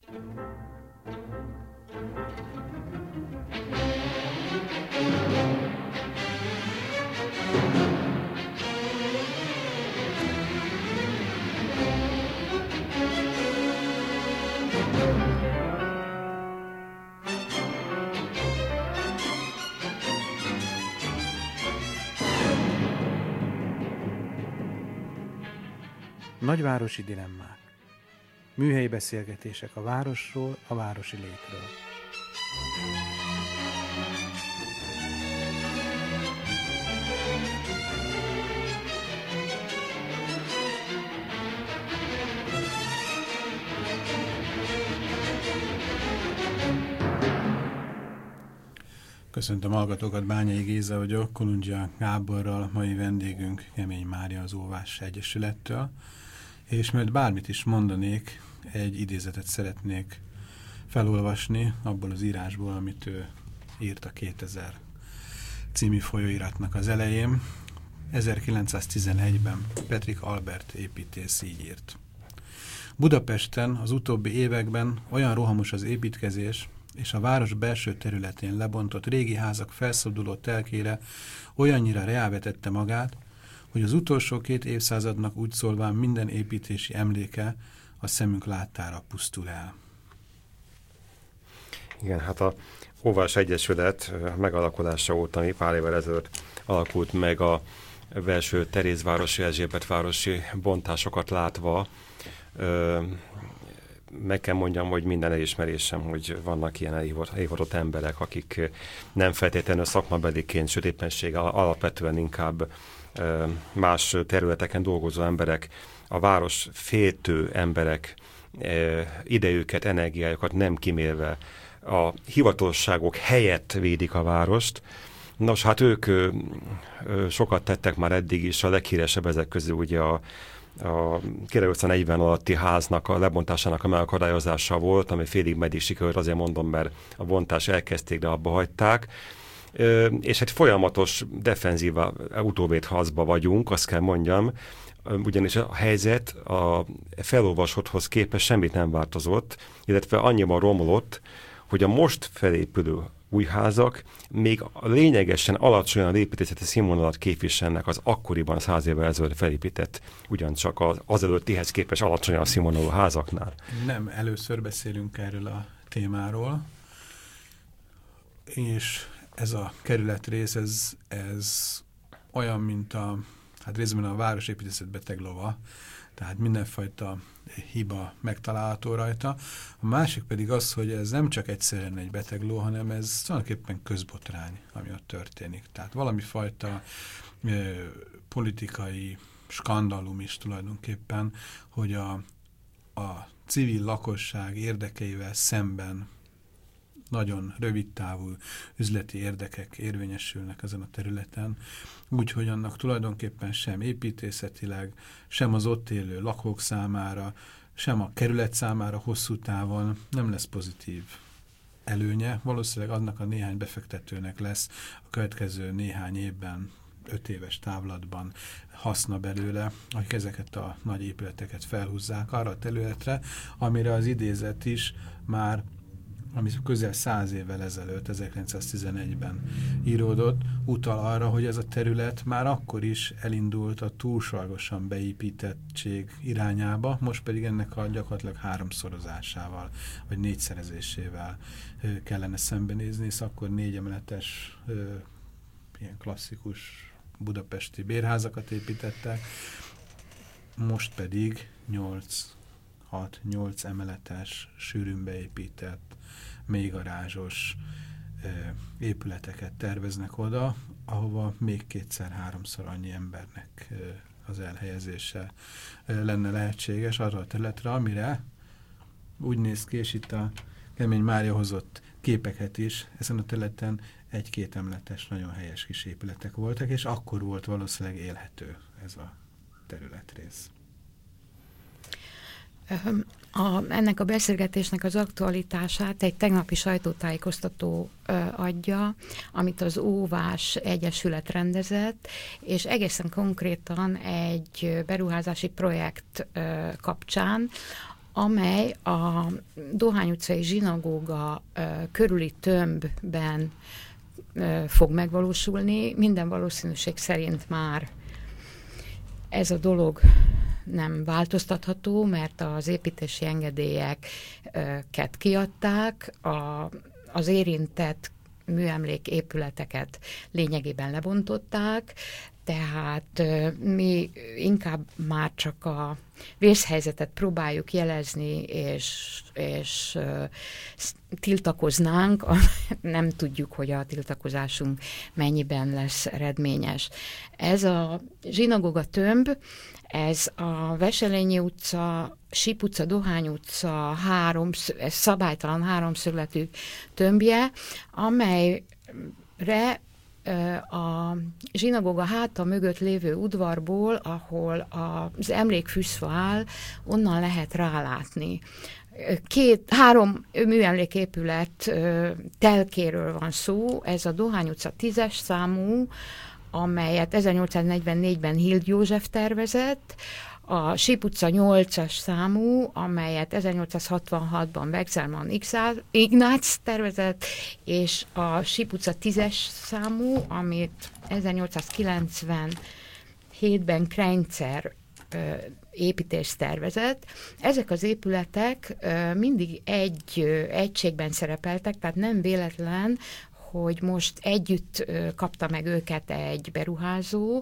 Nagyvárosi dilemmák. Műhelyi beszélgetések a városról, a városi létről. Köszöntöm a hallgatókat, Bányai Géza vagyok, Kolundzsia Gáborral, mai vendégünk Kemény Mária az Óvás Egyesülettől, és mert bármit is mondanék, egy idézetet szeretnék felolvasni abból az írásból, amit ő írt a 2000 című folyóiratnak az elején. 1911-ben Petrik Albert építész így írt. Budapesten az utóbbi években olyan rohamos az építkezés, és a város belső területén lebontott régi házak felszabduló telkére olyannyira reálvetette magát, hogy az utolsó 2 évszázadnak úgy szólván minden építési emléke a szemünk láttára pusztul el. Igen, hát a Óvás Egyesület megalakulása óta, ami pár évvel ezelőtt alakult meg a belső Terézvárosi, Erzsébetvárosi bontásokat látva, meg kell mondjam, hogy minden elismerésem, hogy vannak ilyen elhivatott emberek, akik nem feltétlenül szakmabeliként, sőt éppenséggel alapvetően inkább más területeken dolgozó emberek, a város féltő emberek, idejüket, energiájukat nem kimélve a hivatalosságok helyett védik a várost. Nos, hát ők sokat tettek már eddig is, a leghíresebb ezek közül ugye a 1940 alatti háznak a lebontásának a megakadályozása volt, ami félig meddig sikerült, azért mondom, mert a bontás elkezdték, de abba hagyták. És egy folyamatos defenzíva utóvédharcba vagyunk, azt kell mondjam, ugyanis a helyzet a felolvasotthoz képest semmit nem változott, illetve annyiban romlott, hogy a most felépülő új házak még lényegesen alacsonyan építészeti színvonalat képviselnek az akkoriban 100 évvel ezelőtt felépített, ugyancsak az előttihez képest alacsonyan színvonalú házaknál. Nem először beszélünk erről a témáról, és ez a kerületrész, ez olyan, mint részben a városépítészet beteg lova, tehát mindenfajta hiba megtalálható rajta. A másik pedig az, hogy ez nem csak egyszerűen egy beteg ló, hanem ez tulajdonképpen közbotrány, ami ott történik. Tehát valami fajta politikai skandalum is tulajdonképpen, hogy a civil lakosság érdekeivel szemben nagyon rövidtávú üzleti érdekek érvényesülnek ezen a területen, úgyhogy annak tulajdonképpen sem építészetileg, sem az ott élő lakók számára, sem a kerület számára hosszú távon nem lesz pozitív előnye. Valószínűleg annak a néhány befektetőnek lesz a következő néhány évben, 5 éves távlatban haszna belőle, akik ezeket a nagy épületeket felhúzzák arra a területre, amire az idézet is már, ami közel 100 évvel ezelőtt, 1911-ben íródott, utal arra, hogy ez a terület már akkor is elindult a túlságosan beépítettség irányába, most pedig ennek a gyakorlatilag 3-szorozásával, vagy 4-szerezésével kellene szembenézni, hisz akkor 4 emeletes, ilyen klasszikus budapesti bérházakat építettek, most pedig 6-8 emeletes, sűrűn beépített, mélygarázsos épületeket terveznek oda, ahova még 2-3-szor annyi embernek az elhelyezése lenne lehetséges arra a területre, amire úgy néz ki, és itt a Kemény Mária hozott képeket is, ezen a területen 1-2 emeletes, nagyon helyes kis épületek voltak, és akkor volt valószínűleg élhető ez a területrész. Ennek a beszélgetésnek az aktualitását egy tegnapi sajtótájékoztató adja, amit az Óvás Egyesület rendezett, és egészen konkrétan egy beruházási projekt kapcsán, amely a Dohány utcai zsinagóga körüli tömbben fog megvalósulni. Minden valószínűség szerint már ez a dolog nem változtatható, mert az építési engedélyeket kiadták, az érintett műemlék épületeket lényegében lebontották, tehát mi inkább már csak a vészhelyzetet próbáljuk jelezni, és tiltakoznánk, nem tudjuk, hogy a tiltakozásunk mennyiben lesz eredményes. Ez a zsinagóga tömb, ez a Veselényi utca, Síp utca, Dohány utca ez szabálytalan háromszögletű tömbje, amelyre a zsinagóga háta mögött lévő udvarból, ahol az emlékfűszfa áll, onnan lehet rálátni. Három műemléképület telkéről van szó, ez a Dohány utca 10-es számú, amelyet 1844-ben Hild József tervezett, a Síp utca 8-as számú, amelyet 1866-ban Wexelmann Ignác tervezett, és a Síp utca 10-es számú, amit 1897-ben Kreinzer építés tervezett. Ezek az épületek mindig egy egységben szerepeltek, tehát nem véletlen, hogy most együtt kapta meg őket egy beruházó,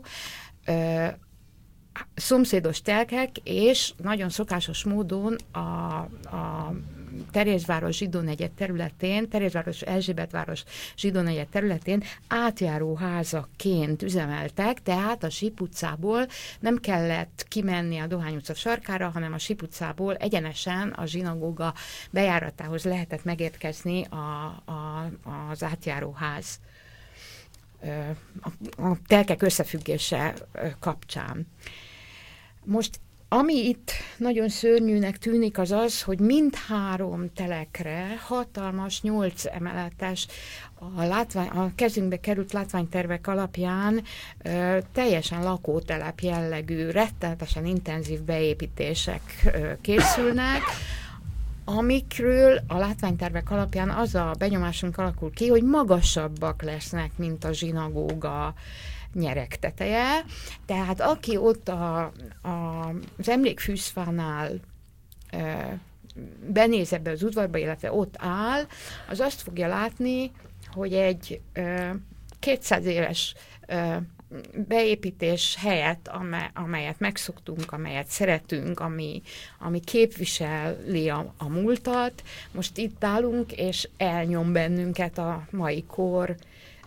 szomszédos telkek, és nagyon szokásos módon a Terézváros zsidónegyed területén, Terézváros Erzsébetváros zsidónegyed területén átjáró házakként üzemeltek, tehát a Síp utcából nem kellett kimenni a Dohány utca sarkára, hanem a Síp utcából egyenesen a zsinagóga bejáratához lehetett megérkezni az átjáró ház a telkek összefüggése kapcsán. Most ami itt nagyon szörnyűnek tűnik, az az, hogy mindhárom telekre hatalmas 8 emeletes a kezünkbe került látványtervek alapján teljesen lakótelep jellegű, rettenetesen intenzív beépítések készülnek, amikről a látványtervek alapján az a benyomásunk alakul ki, hogy magasabbak lesznek, mint a zsinagóga nyeregteteje. Tehát aki ott az emlékfűszfánál benéz ebbe az udvarba, illetve ott áll, az azt fogja látni, hogy egy 200 éves beépítés helyett, amelyet megszoktunk, amelyet szeretünk, ami képviseli a múltat, most itt állunk, és elnyom bennünket a mai kor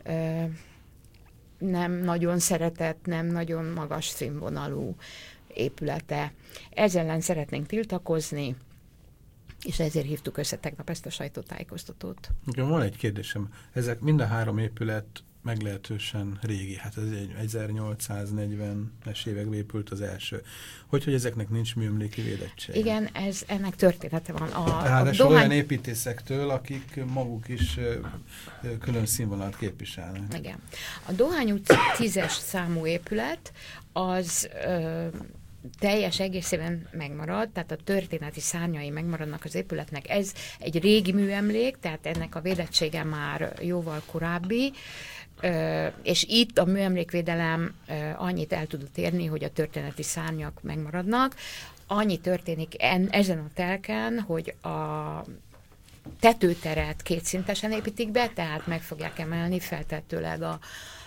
nem nagyon szeretett, nem nagyon magas színvonalú épülete. Ezzel ellen szeretnénk tiltakozni, és ezért hívtuk össze tegnap ezt a sajtótájékoztatót. Van egy kérdésem. Ezek mind a három épület meglehetősen régi, hát ez egy 1840-es években épült az első. Hogy ezeknek nincs műemléki védettség? Igen, ennek története van. Ráadásul olyan építészektől, akik maguk is külön színvonalat képviselnek. Igen. A Dohány utca 10-es számú épület, az teljes egészében megmarad, tehát a történeti szárnyai megmaradnak az épületnek. Ez egy régi műemlék, tehát ennek a védettsége már jóval korábbi, és itt a műemlékvédelem annyit el tudott érni, hogy a történeti szárnyak megmaradnak. Annyi történik ezen a telken, hogy a tetőteret kétszintesen építik be, tehát meg fogják emelni feltehetőleg a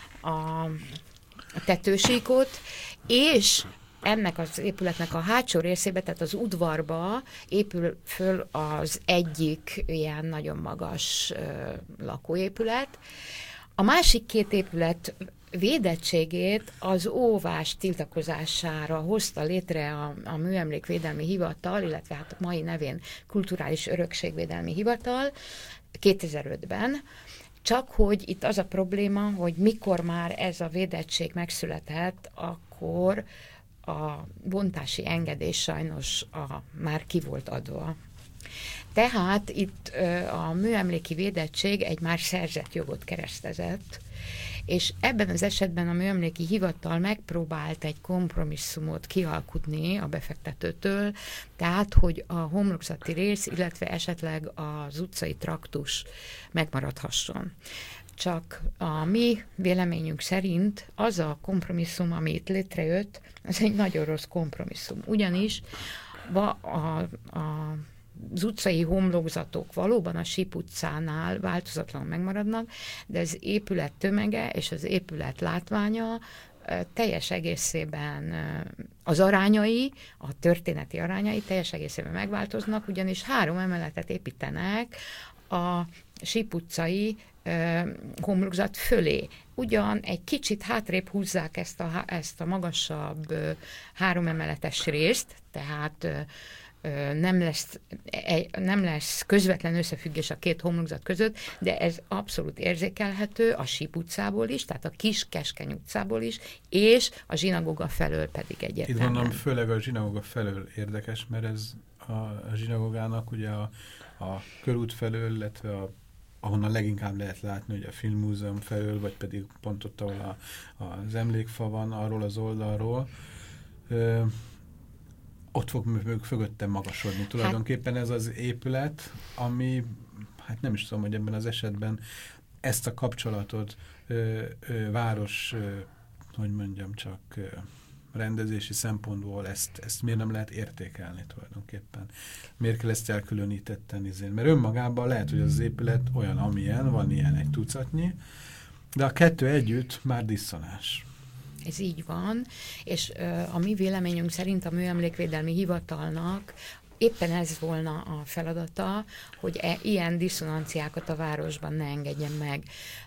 tetősíkot, és ennek az épületnek a hátsó részébe, tehát az udvarba épül föl az egyik ilyen nagyon magas lakóépület. A másik két épület védettségét az óvás tiltakozására hozta létre a Műemlékvédelmi Hivatal, illetve hát a mai nevén Kulturális Örökségvédelmi Hivatal 2005-ben, csak hogy itt az a probléma, hogy mikor már ez a védettség megszületett, akkor a bontási engedély sajnos már ki volt adva. Tehát itt a műemléki védettség egy már szerzett jogot keresztezett, és ebben az esetben a Műemléki Hivatal megpróbált egy kompromisszumot kialkudni a befektetőtől, tehát, hogy a homlokzati rész, illetve esetleg az utcai traktus megmaradhasson. Csak a mi véleményünk szerint az a kompromisszum, ami itt létrejött, az egy nagyon rossz kompromisszum. Ugyanis az utcai homlokzatok valóban a Síp utcánál változatlanul megmaradnak, de az épület tömege és az épület látványa teljes egészében az arányai, a történeti arányai teljes egészében megváltoznak, ugyanis 3 emeletet építenek a Síp utcai homlokzat fölé. Ugyan egy kicsit hátrébb húzzák ezt a magasabb 3 emeletes részt, tehát nem lesz közvetlen összefüggés a 2 homlokzat között, de ez abszolút érzékelhető a Síp utcából is, tehát a Kis Keskeny utcából is, és a zsinagóga felől pedig egyértelműen. Itt mondom, főleg a zsinagóga felől érdekes, mert ez a zsinagógának ugye a körút felől, illetve ahonnan leginkább lehet látni, hogy a Filmmúzeum felől, vagy pedig pont ott, ahol az emlékfa van, arról az oldalról, ott fog mögöttem magasodni. Tulajdonképpen ez az épület, ami, hát nem is tudom, hogy ebben az esetben ezt a kapcsolatot város, hogy mondjam, csak rendezési szempontból ezt miért nem lehet értékelni tulajdonképpen? Miért kell ezt elkülönítetten nézni? Mert önmagában lehet, hogy az épület olyan, amilyen, van ilyen egy tucatnyi, de a 2 együtt már disszonás. Ez így van, és a mi véleményünk szerint a Műemlékvédelmi Hivatalnak éppen ez volna a feladata, hogy ilyen diszonanciákat a városban ne engedjen meg.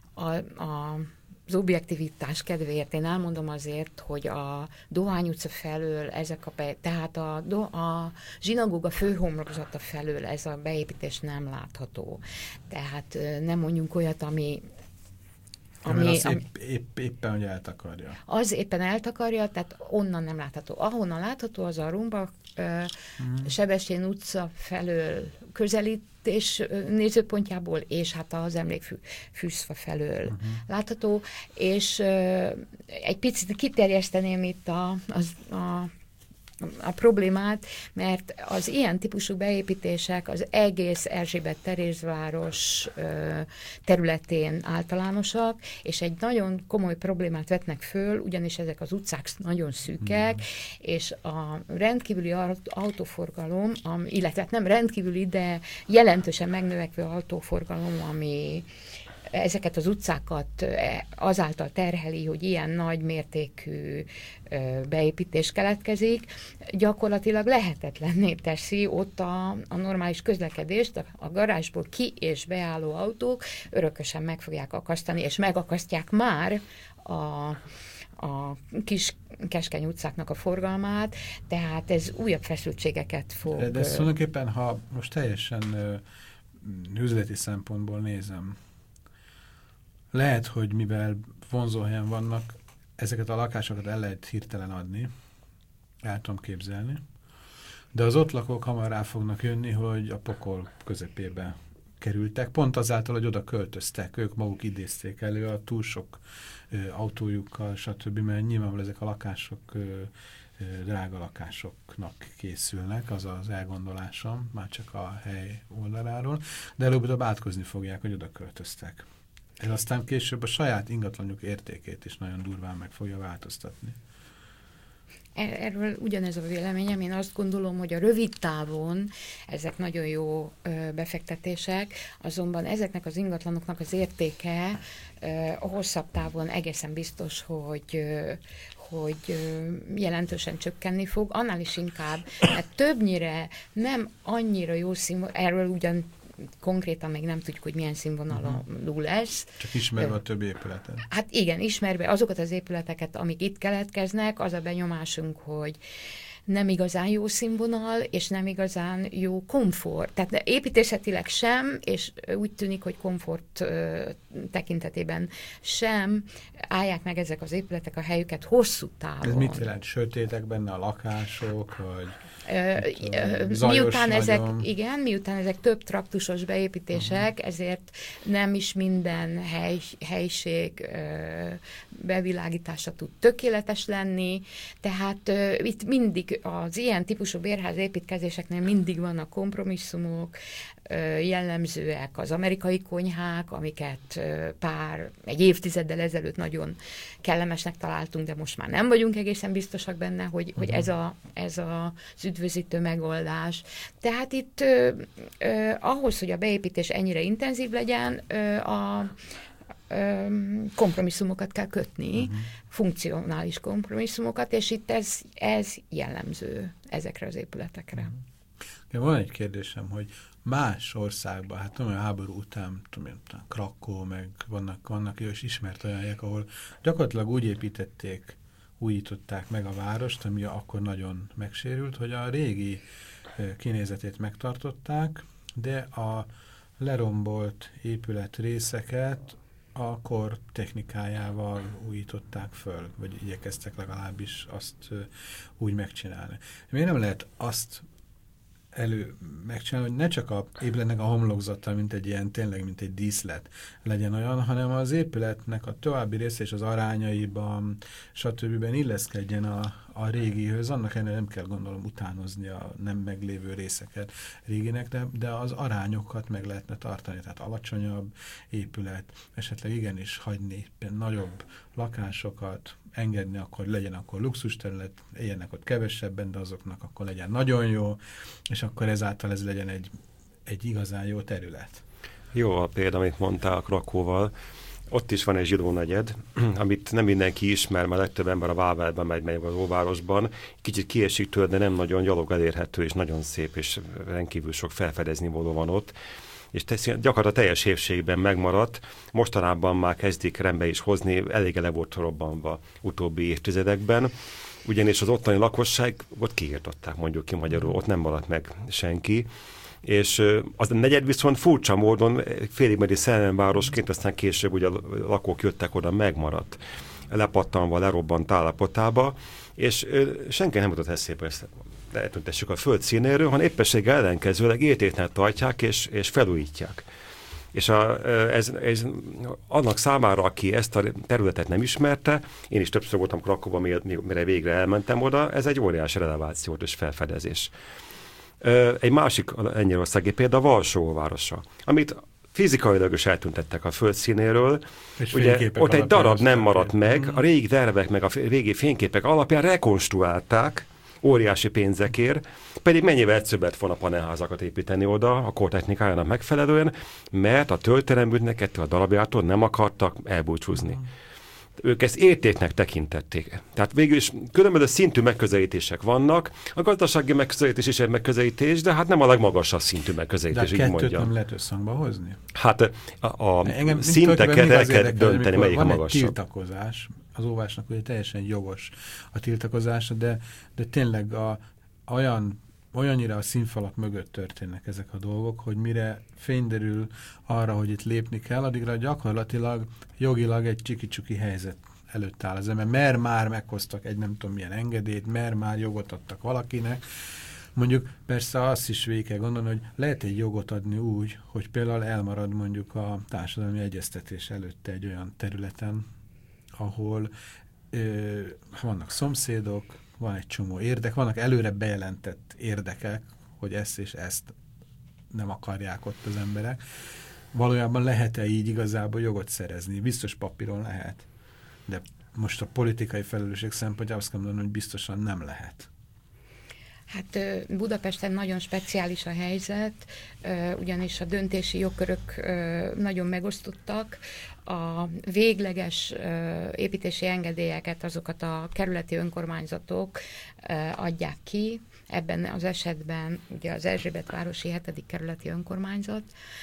Az objektivitás kedvéért én elmondom azért, hogy a Dohány utca felől tehát a zsinagóga főhomlokzata felől ez a beépítés nem látható. Tehát nem mondjunk olyat, ami éppen, hogy eltakarja. Az éppen eltakarja, tehát onnan nem látható. Ahonnan látható, az a Rumba Sebestyén utca felől közelítés nézőpontjából, és hát az Emlékfűszfa felől látható, és egy picit kiterjeszteném itt a problémát, mert az ilyen típusú beépítések az egész Erzsébet-Terézváros területén általánosak, és egy nagyon komoly problémát vetnek föl, ugyanis ezek az utcák nagyon szűkek, és a rendkívüli autóforgalom, illetve nem rendkívüli, de jelentősen megnövekvő autóforgalom, ami ezeket az utcákat azáltal terheli, hogy ilyen nagy mértékű beépítés keletkezik, gyakorlatilag lehetetlenné teszi ott a normális közlekedést, a garázsból ki- és beálló autók örökösen meg fogják akasztani, és megakasztják már a Kis Keskeny utcáknak a forgalmát, tehát ez újabb feszültségeket fog... De ezt tulajdonképpen, ha most teljesen üzleti szempontból nézem, lehet, hogy mivel vonzóhelyen vannak, ezeket a lakásokat el lehet hirtelen adni, el tudom képzelni, de az ott lakók hamar rá fognak jönni, hogy a pokol közepébe kerültek, pont azáltal, hogy oda költöztek, ők maguk idézték elő a túl sok autójukkal, stb., mert nyilvánvalóan ezek a lakások drága lakásoknak készülnek, az az elgondolásom, már csak a hely oldaláról, de előbb-utóbb átkozni fogják, hogy oda költöztek. Ez aztán később a saját ingatlanjuk értékét is nagyon durván meg fogja változtatni. Erről ugyanez a véleményem. Én azt gondolom, hogy a rövid távon ezek nagyon jó befektetések, azonban ezeknek az ingatlanoknak az értéke a hosszabb távon egészen biztos, hogy jelentősen csökkenni fog. Annál is inkább, mert többnyire nem annyira jó színvonalú, erről ugyan konkrétan még nem tudjuk, hogy milyen színvonalú lesz. Csak ismerve a többi épületet. Hát igen, ismerve azokat az épületeket, amik itt keletkeznek, az a benyomásunk, hogy nem igazán jó színvonal, és nem igazán jó komfort. Tehát építészetileg sem, és úgy tűnik, hogy komfort tekintetében sem állják meg ezek az épületek a helyüket hosszú távon. Ez mit jelent? Sötétek benne a lakások, vagy... miután ezek több traktusos beépítések, ezért nem is minden helység bevilágítása tud tökéletes lenni, tehát itt mindig az ilyen típusú bérház építkezéseknél mindig vannak kompromisszumok, jellemzőek az amerikai konyhák, amiket egy évtizeddel ezelőtt nagyon kellemesnek találtunk, de most már nem vagyunk egészen biztosak benne, hogy ez az üdvözítő megoldás. Tehát itt ahhoz, hogy a beépítés ennyire intenzív legyen, kompromisszumokat kell kötni, funkcionális kompromisszumokat, és itt ez jellemző ezekre az épületekre. Van egy kérdésem, hogy más országban, hát tudom, a háború után, Krakkó, meg vannak jó és ismert olyan helyek, ahol gyakorlatilag úgy újították meg a várost, ami akkor nagyon megsérült, hogy a régi kinézetét megtartották, de a lerombolt épület részeket a kor technikájával újították föl, vagy igyekeztek legalábbis azt úgy megcsinálni. Miért nem lehet azt megcsinálni, hogy ne csak a épületnek a homlokzata, tényleg mint egy díszlet legyen olyan, hanem az épületnek a további része és az arányaiban, stb. Illeszkedjen a régihöz, annak ellenére nem kell gondolom utánozni a nem meglévő részeket réginek, de az arányokat meg lehetne tartani, tehát alacsonyabb épület, esetleg igenis hagyni nagyobb lakásokat, engedni, akkor legyen akkor luxus terület, éljenek ott kevesebben, de azoknak akkor legyen nagyon jó, és akkor ezáltal ez legyen egy igazán jó terület. Jó a példa, amit mondtál Krakóval. Ott is van egy zsidó negyed, amit nem mindenki ismer, mert legtöbb ember a Vávelben megy az óvárosban. Kicsit kiesik tőle, de nem nagyon gyalog elérhető, és nagyon szép, és rendkívül sok felfedezni való van ott. És gyakorlatilag teljes épségben megmaradt, mostanában már kezdik rendbe is hozni, elég le volt robbanva utóbbi évtizedekben, ugyanis az ottani lakosság ott kiirtották, mondjuk ki magyarul, ott nem maradt meg senki, és az a negyed viszont furcsa módon félig meddig szellemvárosként, aztán később ugye a lakók jöttek oda, megmaradt, lepattanva, lerobbant állapotába, és senki nem jutott eszébe ezt eltüntessük a föld színéről, hanem éppességgel ellenkezőleg értéknek tartják és felújítják. És ez annak számára, aki ezt a területet nem ismerte, én is többször voltam Krakóban, mire végre elmentem oda, ez egy óriási relevációt és felfedezés. Egy másik lengyelországi példa Varsó városa, amit fizikailag is eltüntettek a földszínéről. Ugye ott egy darab nem maradt meg, a régi tervek meg a régi fényképek alapján rekonstruálták óriási pénzekért, pedig mennyivel egyszerűbb lett volna panelházakat építeni oda a kortechnikájának megfelelően, mert a tölteleműnek ettől a darabjától nem akartak elbúcsúzni. Ők ezt értéknek tekintették. Tehát végül is különböző szintű megközelítések vannak. A gazdasági megközelítés is egy megközelítés, de hát nem a legmagasabb szintű megközelítés, így mondjam. De a kettőt nem lehet összhangba hozni? Hát a szinteket el kell dönteni, melyik a magasabb. Van egy tiltakozás, az óvásnak ugye teljesen jogos a tiltakozása, de tényleg olyannyira a színfalak mögött történnek ezek a dolgok, hogy mire fény derül arra, hogy itt lépni kell, addigra gyakorlatilag jogilag egy csiki-csuki helyzet előtt áll az ember, mert már meghoztak egy nem tudom milyen engedélyt, mert már jogot adtak valakinek. Mondjuk persze azt is végig kell gondolni, hogy lehet egy jogot adni úgy, hogy például elmarad mondjuk a társadalmi egyeztetés előtte egy olyan területen, ahol vannak szomszédok, van egy csomó érdek, vannak előre bejelentett érdekek, hogy ezt és ezt nem akarják ott az emberek. Valójában lehet-e így igazából jogot szerezni? Biztos papíron lehet. De most a politikai felelősség szempontjából azt kell mondani, hogy biztosan nem lehet. Hát Budapesten nagyon speciális a helyzet, ugyanis a döntési jogkörök nagyon megosztottak. A végleges építési engedélyeket azokat a kerületi önkormányzatok adják ki. Ebben az esetben ugye az Erzsébetvárosi 7. kerületi önkormányzat.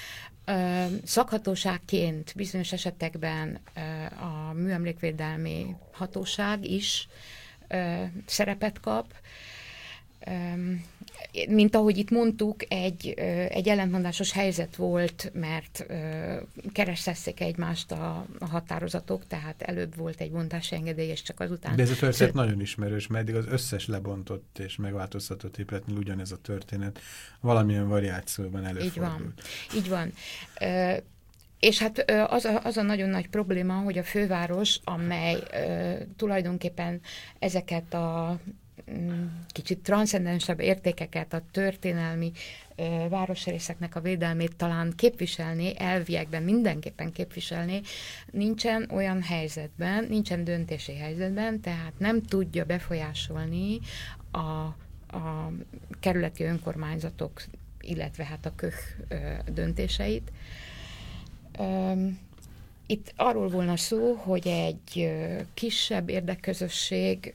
Szakhatóságként bizonyos esetekben a műemlékvédelmi hatóság is szerepet kap. mint ahogy itt mondtuk, egy ellentmondásos helyzet volt, mert kerestették egymást a határozatok, tehát előbb volt egy bontási engedély, és csak azután... De ez a történet nagyon ismerős, mert eddig az összes lebontott és megváltoztatott épületnél ugyanez a történet valamilyen variációban előfordult. Így van. És hát az a nagyon nagy probléma, hogy a főváros, amely tulajdonképpen ezeket a kicsit transzcendensebb értékeket, a történelmi városrészeknek a védelmét talán képviselni, elviekben mindenképpen képviselni, nincsen olyan helyzetben, nincsen döntési helyzetben, tehát nem tudja befolyásolni a kerületi önkormányzatok, illetve hát a KÖH döntéseit. Itt arról volna szó, hogy egy kisebb érdekközösségnek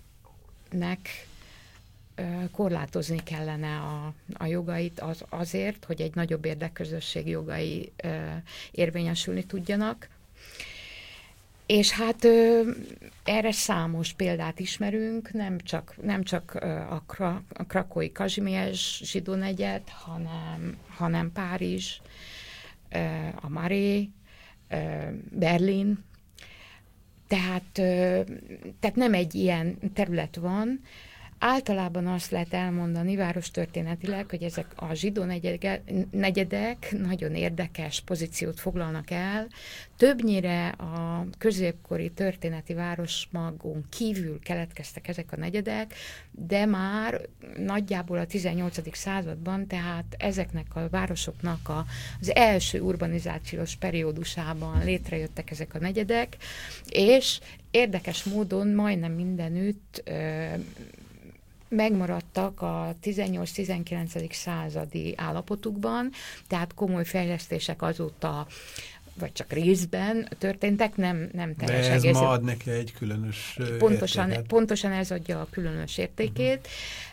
korlátozni kellene a jogait azért, hogy egy nagyobb érdekközösség jogai érvényesülni tudjanak. És hát erre számos példát ismerünk, nem csak a krakói Kazimierz zsidó negyed, hanem Párizs, a Marais, Berlin. Tehát nem egy ilyen terület van. Általában azt lehet elmondani várostörténetileg, hogy ezek a zsidó negyedek nagyon érdekes pozíciót foglalnak el. Többnyire a középkori történeti városmagon kívül keletkeztek ezek a negyedek, de már nagyjából a 18. században, tehát ezeknek a városoknak az első urbanizációs periódusában létrejöttek ezek a negyedek, és érdekes módon majdnem mindenütt megmaradtak a 18-19. századi állapotukban, tehát komoly fejlesztések azóta, vagy csak részben történtek, nem teljes egész. De ez ma ad neki egy különös értéket. Pontosan ez adja a különös értékét.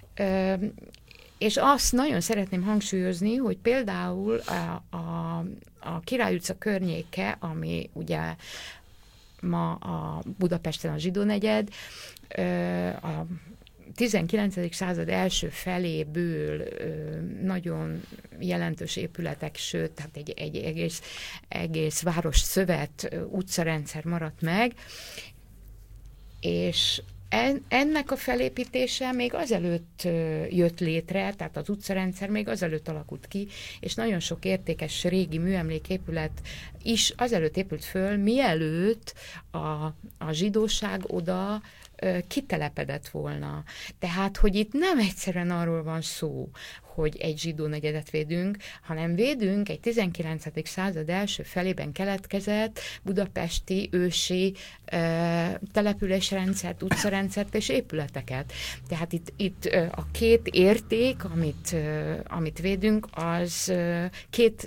És azt nagyon szeretném hangsúlyozni, hogy például a Király utca környéke, ami ugye ma a Budapesten a zsidó negyed, a 19. század első feléből nagyon jelentős épületek, sőt, tehát egy egész város szövet utcarendszer maradt meg, és ennek a felépítése még azelőtt jött létre, tehát az utcarendszer még azelőtt alakult ki, és nagyon sok értékes régi műemléképület is azelőtt épült föl, mielőtt a zsidóság oda kitelepedett volna. Tehát, hogy itt nem egyszerűen arról van szó, hogy egy zsidó negyedet védünk, hanem védünk egy 19. század első felében keletkezett budapesti ősi településrendszert, utcarendszert és épületeket. Tehát itt a két érték, amit védünk, az két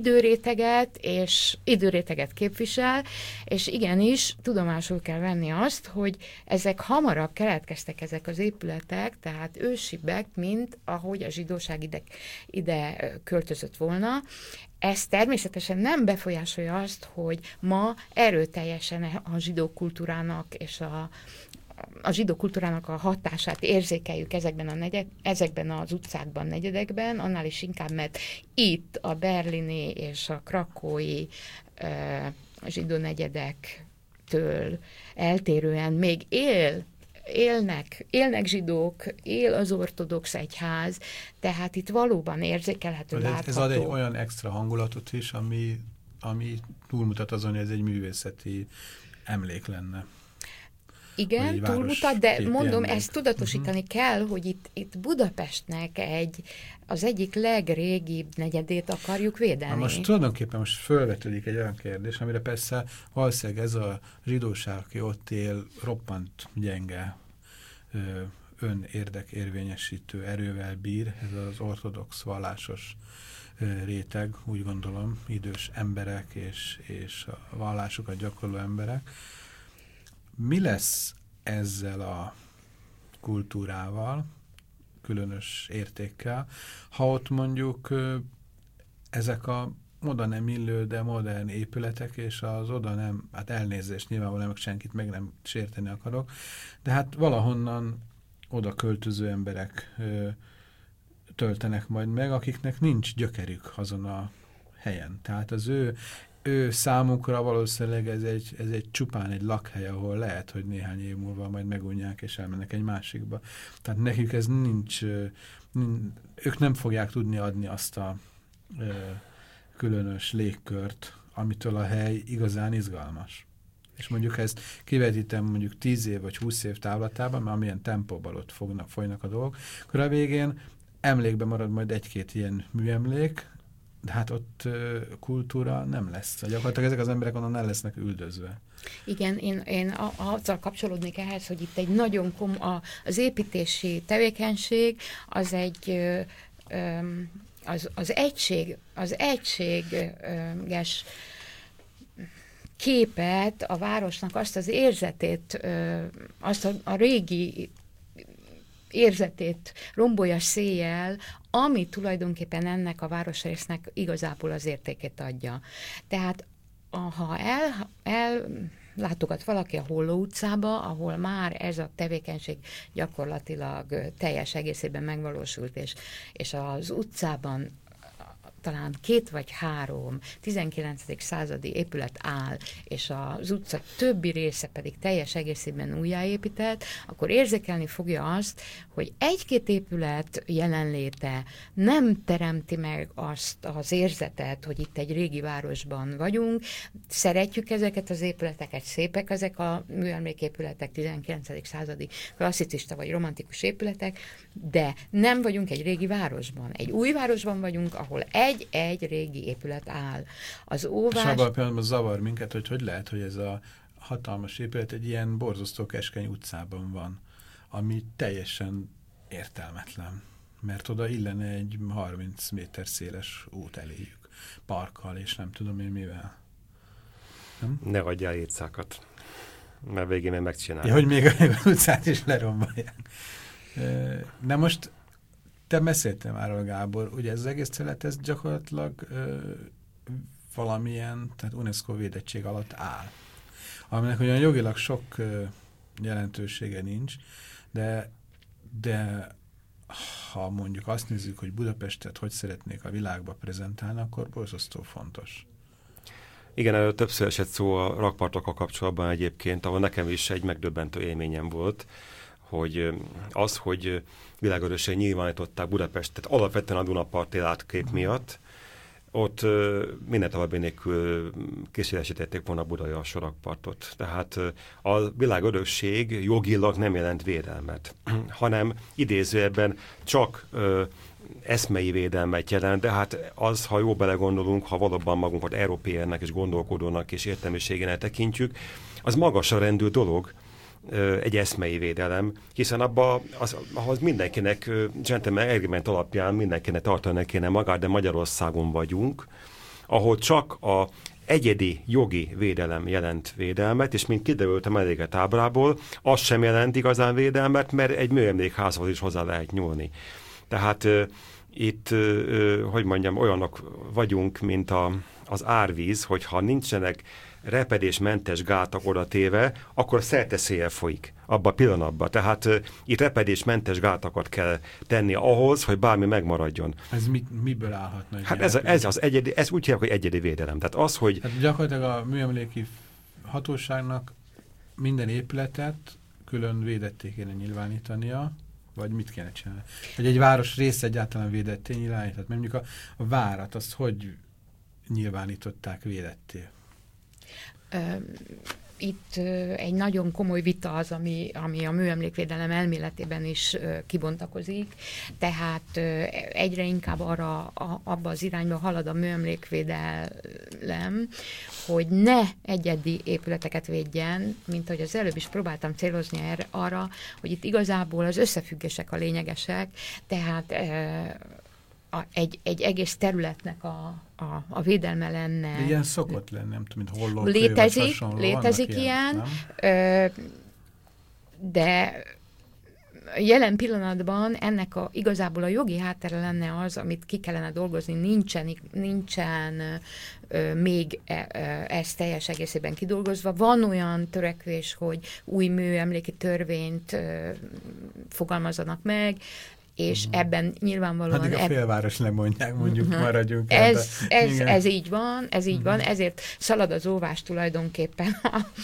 időréteget képvisel, és igenis tudomásul kell venni azt, hogy ezek hamarabb keletkeztek ezek az épületek, tehát ősibbek, mint ahogy a zsidóság ide költözött volna. Ez természetesen nem befolyásolja azt, hogy ma erőteljesen a zsidó kultúrának és a zsidó kultúrának a hatását érzékeljük ezekben az utcákban, negyedekben, annál is inkább, mert itt a berlini és a krakói zsidó negyedektől eltérően még élnek zsidók, él az ortodox egyház, tehát itt valóban érzékelhető, látható. Ez ad egy olyan extra hangulatot is, ami túlmutat azon, hogy ez egy művészeti emlék lenne. Igen, túlmutat, de mondom, ezt tudatosítani kell, hogy itt Budapestnek az egyik legrégibb negyedét akarjuk védeni. Na most tulajdonképpen fölvetődik egy olyan kérdés, amire persze valószínűleg ez a zsidóság, aki ott él, roppant gyenge önérdek érvényesítő erővel bír, ez az ortodox vallásos réteg, úgy gondolom, idős emberek és a vallásukat gyakorló emberek. Mi lesz ezzel a kultúrával, különös értékkel, ha ott mondjuk ezek a oda nem illő, de modern épületek, és az oda nem, hát elnézést, nyilvánvalóan meg senkit meg nem sérteni akarok, de hát valahonnan oda költöző emberek töltenek majd meg, akiknek nincs gyökerük azon a helyen. Tehát az ő számukra valószínűleg ez egy csupán egy lakhely, ahol lehet, hogy néhány év múlva majd megunják és elmennek egy másikba. Tehát nekik ez nincs, ők nem fogják tudni adni azt a különös légkört, amitől a hely igazán izgalmas. És mondjuk ezt kivetítem mondjuk 10 év vagy 20 év távlatában, mert amilyen tempóban ott folynak a dolgok, akkor a végén emlékbe marad majd egy-két ilyen műemlék, de hát ott kultúra nem lesz. Gyakorlatilag ezek az emberek onnan el lesznek üldözve. Igen, én azzal kapcsolódnék ehhez, hogy itt egy nagyon az építési tevékenység az egy az egységes képet, a városnak azt az érzetét, azt a régi érzetét rombolja széjjel, ami tulajdonképpen ennek a városrésznek igazából az értékét adja. Tehát ha látogat valaki a Holló utcába, ahol már ez a tevékenység gyakorlatilag teljes egészében megvalósult, és az utcában talán 2 vagy 3 19. századi épület áll, és az utca többi része pedig teljes egészében újjáépített, akkor érzékelni fogja azt, hogy egy-két épület jelenléte nem teremti meg azt az érzetet, hogy itt egy régi városban vagyunk. Szeretjük ezeket az épületeket, szépek ezek a műemléképületek, 19. századi klasszicista vagy romantikus épületek, de nem vagyunk egy régi városban. Egy új városban vagyunk, ahol egy régi épület áll. Az óvás... És abban a pillanatban zavar minket, hogy lehet, hogy ez a hatalmas épület egy ilyen borzasztó keskeny utcában van, ami teljesen értelmetlen, mert oda illene egy 30 méter széles út eléjük, parkkal, és nem tudom én mivel. Nem? Ne adjál étszákat, mert végén még megcsinálják. Ja, hogy még a utcát is lerombolják. De most te beszéltél már arról, Gábor, ugye ez az egész terület, ez gyakorlatilag valamilyen, tehát UNESCO védettség alatt áll. Aminek ugyan jogilag sok jelentősége nincs, de ha mondjuk azt nézzük, hogy Budapestet hogy szeretnék a világba prezentálni, akkor borzasztó fontos. Igen, erről többször esett szó a rakpartokkal kapcsolatban egyébként, ahol nekem is egy megdöbbentő élményem volt, hogy az, hogy világörösség nyilvánították Budapestet alapvetően a Dunaparti látkép miatt, ott minden további nélkül kísérletesítették volna Budai alsó rakpartot. Tehát a világörökség jogilag nem jelent védelmet, hanem idézőjelben csak eszmei védelmet jelent, de hát az, ha jól belegondolunk, ha valóban magunkat európaiának és gondolkodónak és értelmiségének tekintjük, az magasra rendű dolog, egy eszmei védelem, hiszen abban ahhoz mindenkinek, gentleman agreement alapján mindenkinek tartani kéne magát, de Magyarországon vagyunk, ahol csak a egyedi jogi védelem jelent védelmet, és mint kiderült a melléket ábrából, az sem jelent igazán védelmet, mert egy műemlékházhoz is hozzá lehet nyúlni. Tehát itt, hogy mondjam, olyanok vagyunk, mint az árvíz, hogyha nincsenek repedésmentes gátak oda téve, akkor szélteszéllyel folyik abban a pillanatban. Tehát itt repedésmentes gátakat kell tenni ahhoz, hogy bármi megmaradjon. Ez miből állhatna? Hát ez az egyedi, ez úgy hívják, hogy egyedi védelem. Tehát az, hogy... Hát gyakorlatilag a műemléki hatóságnak minden épületet külön védetté kéne nyilvánítania, vagy mit kéne csinálni? Hogy egy város rész egyáltalán védetté nyilvánítani. Mert mondjuk a várat, azt hogy nyilvánították védetté? Itt egy nagyon komoly vita az, ami a műemlékvédelem elméletében is kibontakozik, tehát egyre inkább abba az irányba halad a műemlékvédelem, hogy ne egyedi épületeket védjen, mint ahogy az előbb is próbáltam célozni arra, hogy itt igazából az összefüggések a lényegesek, tehát egy egész területnek a védelme lenne. De ilyen szokott lenni, nem tudom, mint Holló. Létezik ilyen, de jelen pillanatban ennek igazából a jogi háttere lenne az, amit ki kellene dolgozni, nincsen még ez teljes egészében kidolgozva. Van olyan törekvés, hogy új műemléki törvényt fogalmazzanak meg. és ebben nyilvánvalóan... Addig a félváros lemondják, mondjuk maradjunk. Ez így van, ezért szalad az óvás tulajdonképpen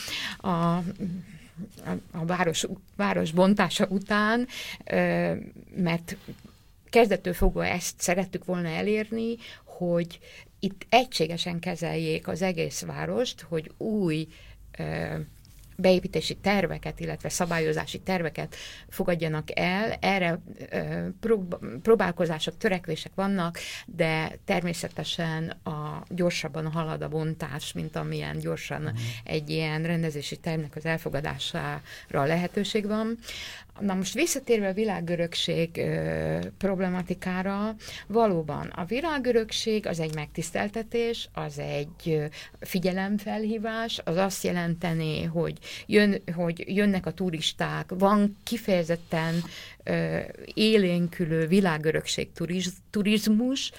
a város bontása után, mert kezdettől fogva ezt szerettük volna elérni, hogy itt egységesen kezeljék az egész várost, hogy új beépítési terveket, illetve szabályozási terveket fogadjanak el. Erre próbálkozások, törekvések vannak, de természetesen gyorsabban halad a bontás, mint amilyen gyorsan egy ilyen rendezési tervnek az elfogadására lehetőség van. Na most visszatérve a világörökség problematikára, valóban a világörökség az egy megtiszteltetés, az egy figyelemfelhívás, az azt jelenteni, hogy jönnek a turisták, van kifejezetten élénkülő világörökség turizmus,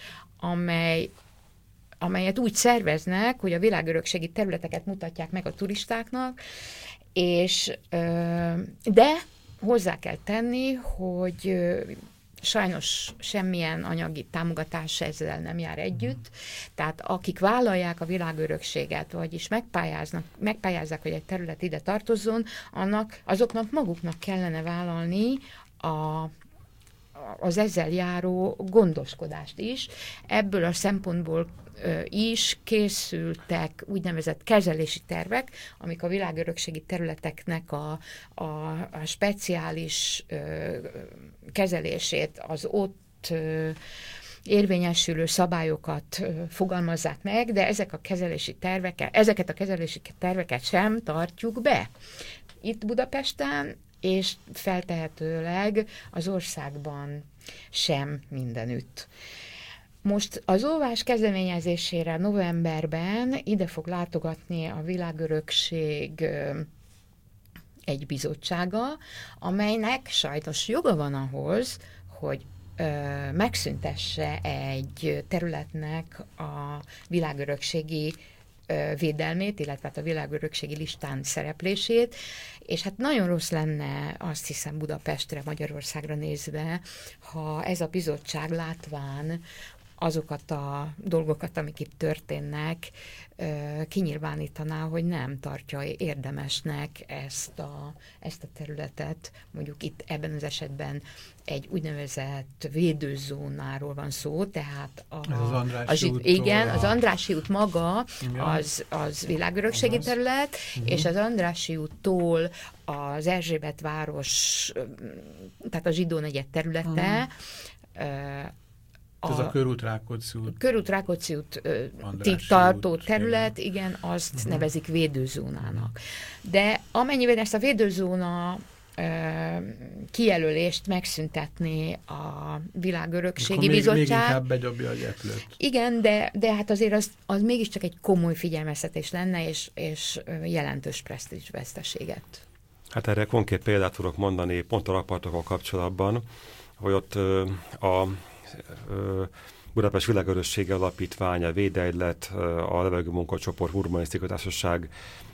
amelyet úgy szerveznek, hogy a világörökségi területeket mutatják meg a turistáknak, de hozzá kell tenni, hogy sajnos semmilyen anyagi támogatás ezzel nem jár együtt, tehát akik vállalják a világörökséget, vagyis megpályázzák, hogy egy terület ide tartozzon, azoknak maguknak kellene vállalni az ezzel járó gondoskodást is. Ebből a szempontból is készültek úgynevezett kezelési tervek, amik a világörökségi területeknek a speciális kezelését, az ott érvényesülő szabályokat fogalmazzák meg, de ezeket a kezelési terveket sem tartjuk be. Itt Budapesten, és feltehetőleg az országban sem mindenütt. Most az óvás kezdeményezésére novemberben ide fog látogatni a világörökség egy bizottsága, amelynek sajnos joga van ahhoz, hogy megszüntesse egy területnek a világörökségi védelmét, illetve a világörökségi listán szereplését, és hát nagyon rossz lenne, azt hiszem, Budapestre, Magyarországra nézve, ha ez a bizottság látván azokat a dolgokat, amik itt történnek, kinyilvánítaná, hogy nem tartja érdemesnek ezt a területet. Mondjuk itt ebben az esetben egy úgynevezett védőzónáról van szó, tehát az Andrássy út maga az világörökségi terület, és az Andrássy úttól az Erzsébet város, tehát a zsidó negyed területe, ez a Körút-Rákóczi út. Körút-Rákóczi útig tartó terület, igen, azt nevezik védőzónának. De amennyiben ezt a védőzóna kijelölést megszüntetné a Világörökségi Bizottság. Még inkább bedobja a gyeplőt. Igen, de hát azért az mégiscsak egy komoly figyelmeztetés lenne, és jelentős presztízsveszteséget. Hát erre konkrét példát tudok mondani, pont a rakpartokkal kapcsolatban, hogy ott a Budapest Világörökségi Alapítvány, a Védegylet, a Levegőmunkacsoport, Urbanisztikai Társaság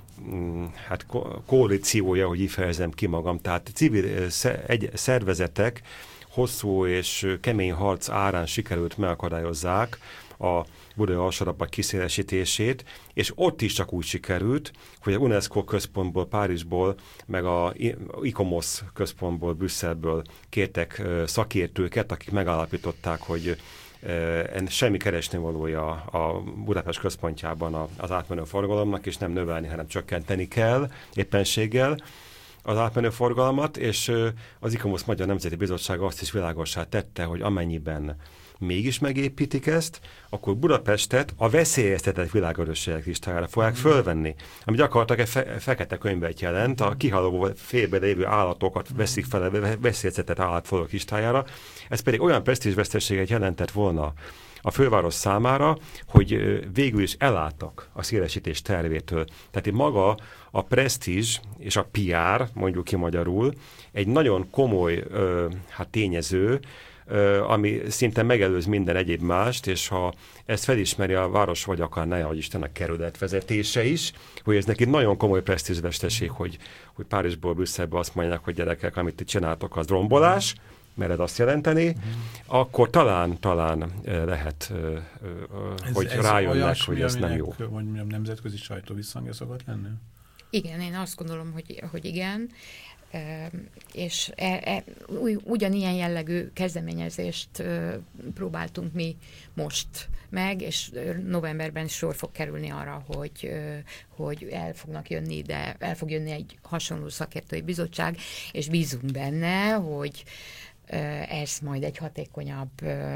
koalíciója, hogy így fejezem ki magam, tehát civil szervezetek hosszú és kemény harc árán sikerült megakadályozzák a Budai alsórakpart kiszélesítését, és ott is csak úgy sikerült, hogy a UNESCO központból, Párizsból, meg a ICOMOS központból, Brüsszelből kértek szakértőket, akik megállapították, hogy semmi keresnivalója a Budapest központjában az átmenő forgalomnak, és nem növelni, hanem csökkenteni kell éppenséggel az átmenő forgalmat, és az ICOMOS Magyar Nemzeti Bizottság azt is világossá tette, hogy amennyiben mégis megépítik ezt, akkor Budapestet a veszélyeztetett világörökségek listájára fogják fölvenni. Ami gyakorlatilag egy fekete könyvet jelent, a kihaló félbe lévő állatokat veszik fel a veszélyeztetett állatfajok listájára. Ez pedig olyan presztízsveszteséget jelentett volna a főváros számára, hogy végül is elálltak a szélesítés tervétől. Tehát maga a presztízs és a PR, mondjuk ki magyarul, egy nagyon komoly tényező, ami szinte megelőz minden egyéb mást, és ha ezt felismeri a város, vagy akár ne, hogy Isten a kerület vezetése is, hogy ez neki nagyon komoly presztízsveszteség, hogy Párizsból, Brüsszelből azt mondják, hogy gyerekek, amit itt csináltok, az rombolás, mered azt jelenteni, akkor talán lehet, hogy rájönnek, hogy ez nem jó. Hogy nemzetközi sajtó visszhangja szokott lenni? Igen, én azt gondolom, hogy igen. És ugyanilyen jellegű kezdeményezést próbáltunk mi most meg, és novemberben sor fog kerülni arra, hogy el fog jönni egy hasonló szakértői bizottság, és bízunk benne, hogy ez majd egy hatékonyabb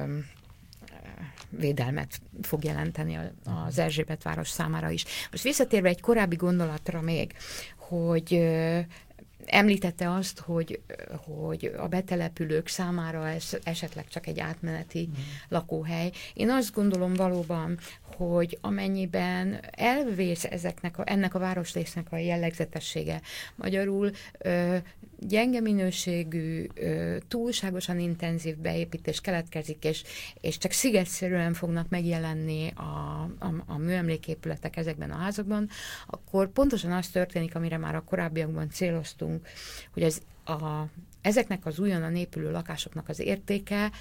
védelmet fog jelenteni az Erzsébetváros számára is. Most visszatérve egy korábbi gondolatra még, hogy említette azt, hogy a betelepülők számára ez esetleg csak egy átmeneti lakóhely. Én azt gondolom valóban, hogy amennyiben elvész ennek a városrésznek a jellegzetessége, magyarul gyenge minőségű, túlságosan intenzív beépítés keletkezik, és csak szigetszerűen fognak megjelenni a műemléképületek ezekben a házakban, akkor pontosan az történik, amire már a korábbiakban céloztunk, hogy ezeknek az újonnan épülő lakásoknak az értéke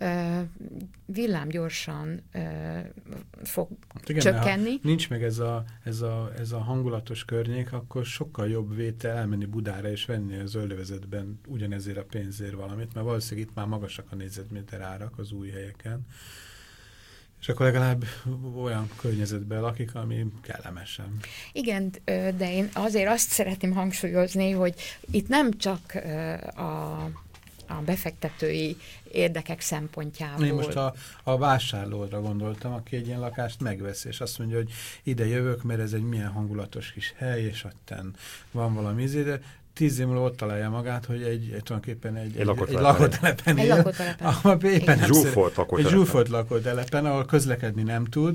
villámgyorsan fog csökkenni. Nincs meg ez a hangulatos környék, akkor sokkal jobb vétel elmenni Budára és venni az Zöldövezetben ugyanezért a pénzért valamit, mert valószínűleg itt már magasak a négyzetméter árak az új helyeken. És akkor legalább olyan környezetben lakik, ami kellemesen. Igen, de én azért azt szeretném hangsúlyozni, hogy itt nem csak a befektetői érdekek szempontjából. Én most a vásárlóra gondoltam, aki egy ilyen lakást megveszi, és azt mondja, hogy ide jövök, mert ez egy milyen hangulatos kis hely, és ottan van valami de 10 év múlva ott találja magát, hogy tulajdonképpen egy lakótelepen él. Egy zsúfolt lakótelepen, ahol közlekedni nem tud,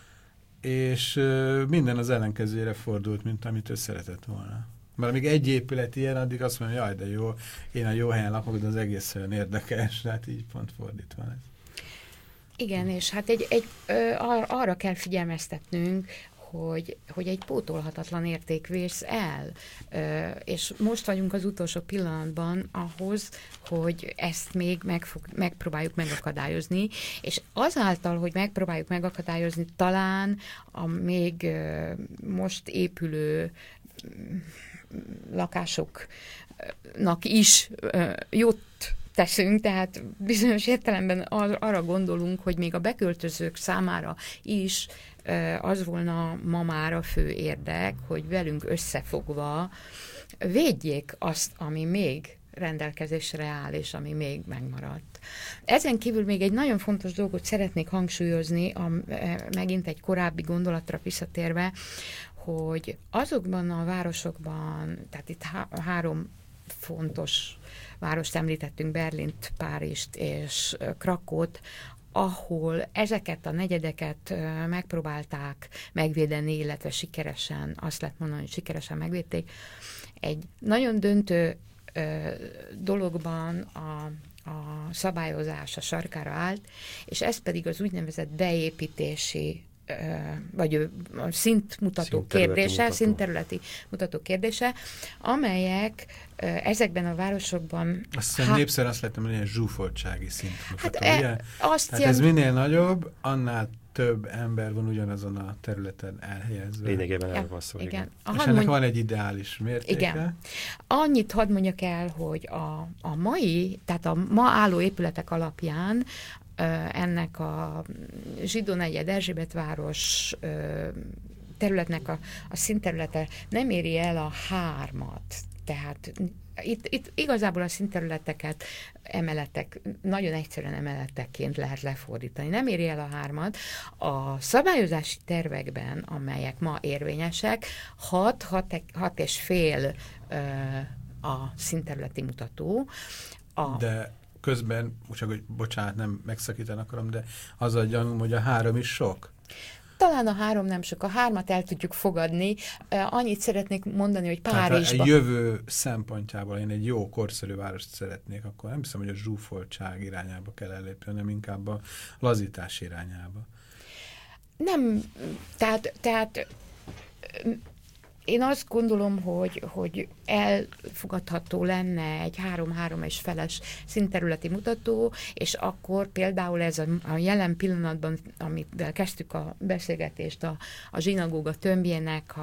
és minden az ellenkezőjére fordult, mint amit ő szeretett volna. Mert amíg egy épület ilyen, addig azt mondja, jaj, de jó, én a jó helyen lakok, de az egész olyan érdekes, hát így pont fordítva lesz. Igen, és hát arra kell figyelmeztetnünk, hogy egy pótolhatatlan érték vész el. És most vagyunk az utolsó pillanatban ahhoz, hogy ezt még megpróbáljuk megakadályozni, és azáltal, hogy megpróbáljuk megakadályozni, talán a még most épülő lakásoknak is jót teszünk, tehát bizonyos értelemben arra gondolunk, hogy még a beköltözők számára is az volna ma már a fő érdek, hogy velünk összefogva védjék azt, ami még rendelkezésre áll, és ami még megmaradt. Ezen kívül még egy nagyon fontos dolgot szeretnék hangsúlyozni, megint egy korábbi gondolatra visszatérve, hogy azokban a városokban, tehát itt 3 fontos várost említettünk, Berlint, Párizst és Krakót, ahol ezeket a negyedeket megpróbálták megvédeni, illetve sikeresen, azt lehet mondani, hogy sikeresen megvédték. Egy nagyon döntő dologban a szabályozás a sarkára állt, és ez pedig az úgynevezett beépítési vagy szintmutató kérdése, szintterületi mutató kérdése, amelyek ezekben a városokban... Azt népszerűen azt lehetne mondani, hogy zsúfoltsági szintmutató, hát ugye? Tehát ez minél nagyobb, annál több ember van ugyanazon a területen elhelyezve. Lényegében erről van szó. Igen. És ennek van egy ideális mértéke. Igen. Annyit hadd mondjak el, hogy a mai, tehát a ma álló épületek alapján ennek a zsidó negyed Erzsébetváros területnek a színterülete nem éri el a 3-at. Tehát itt igazából a színterületeket emeletek, nagyon egyszerűen emeletekként lehet lefordítani. Nem éri el a 3-at. A szabályozási tervekben, amelyek ma érvényesek, 6,5 a színterületi mutató. De közben, csak hogy bocsánat, nem megszakítani akarom, de az a gyanúm, hogy a 3 is sok. Talán a 3 nem sok, a 3-at el tudjuk fogadni. Annyit szeretnék mondani, hogy Párizsban... Tehát a jövő szempontjából én egy jó, korszerű várost szeretnék, akkor nem hiszem, hogy a zsúfoltság irányába kell ellépni, hanem inkább a lazítás irányába. Nem, tehát én azt gondolom, hogy elfogadható lenne egy 3-3,5-es színterületi mutató, és akkor például ez a jelen pillanatban, amivel kezdtük a beszélgetést, a zsinagóga tömbjének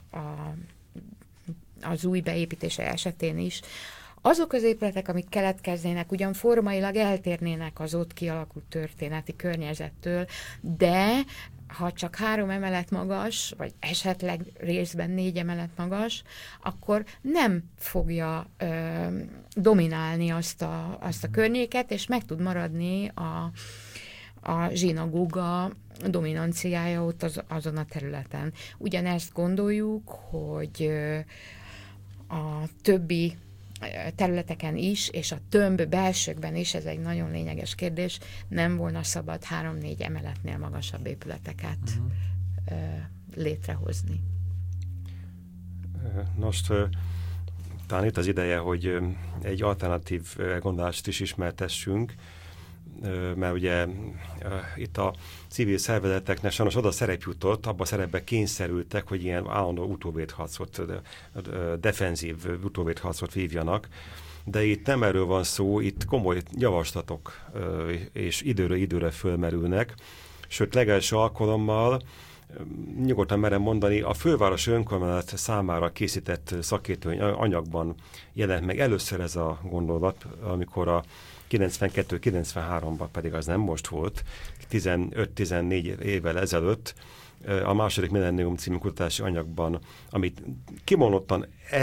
az új beépítése esetén is, azok az épületek, amik keletkeznének, ugyan formailag eltérnének az ott kialakult történeti környezettől, de ha csak 3 emelet magas, vagy esetleg részben 4 emelet magas, akkor nem fogja dominálni azt a környéket, és meg tud maradni a zsinagóga dominanciája ott azon a területen. Ugyanezt gondoljuk, hogy a többi területeken is, és a tömb belsőkben is, ez egy nagyon lényeges kérdés, nem volna szabad 3-4 emeletnél magasabb épületeket létrehozni. Most talán itt az ideje, hogy egy alternatív gondolást is ismertessünk, mert ugye itt a civil szervezeteknek sajnos oda szerep jutott, abban a szerepbe kényszerültek, hogy ilyen állandó utóvédharcot, defenzív utóvédharcot vívjanak, de itt nem erről van szó, itt komoly javaslatok és időről időre fölmerülnek, sőt legelső alkalommal nyugodtan merem mondani, a főváros önkormányzat számára készített szakértői anyagban jelent meg először ez a gondolat, amikor a 92-93-ban pedig az nem most volt, 15-14 évvel ezelőtt a második Millennium című kutatási anyagban, amit kimondottan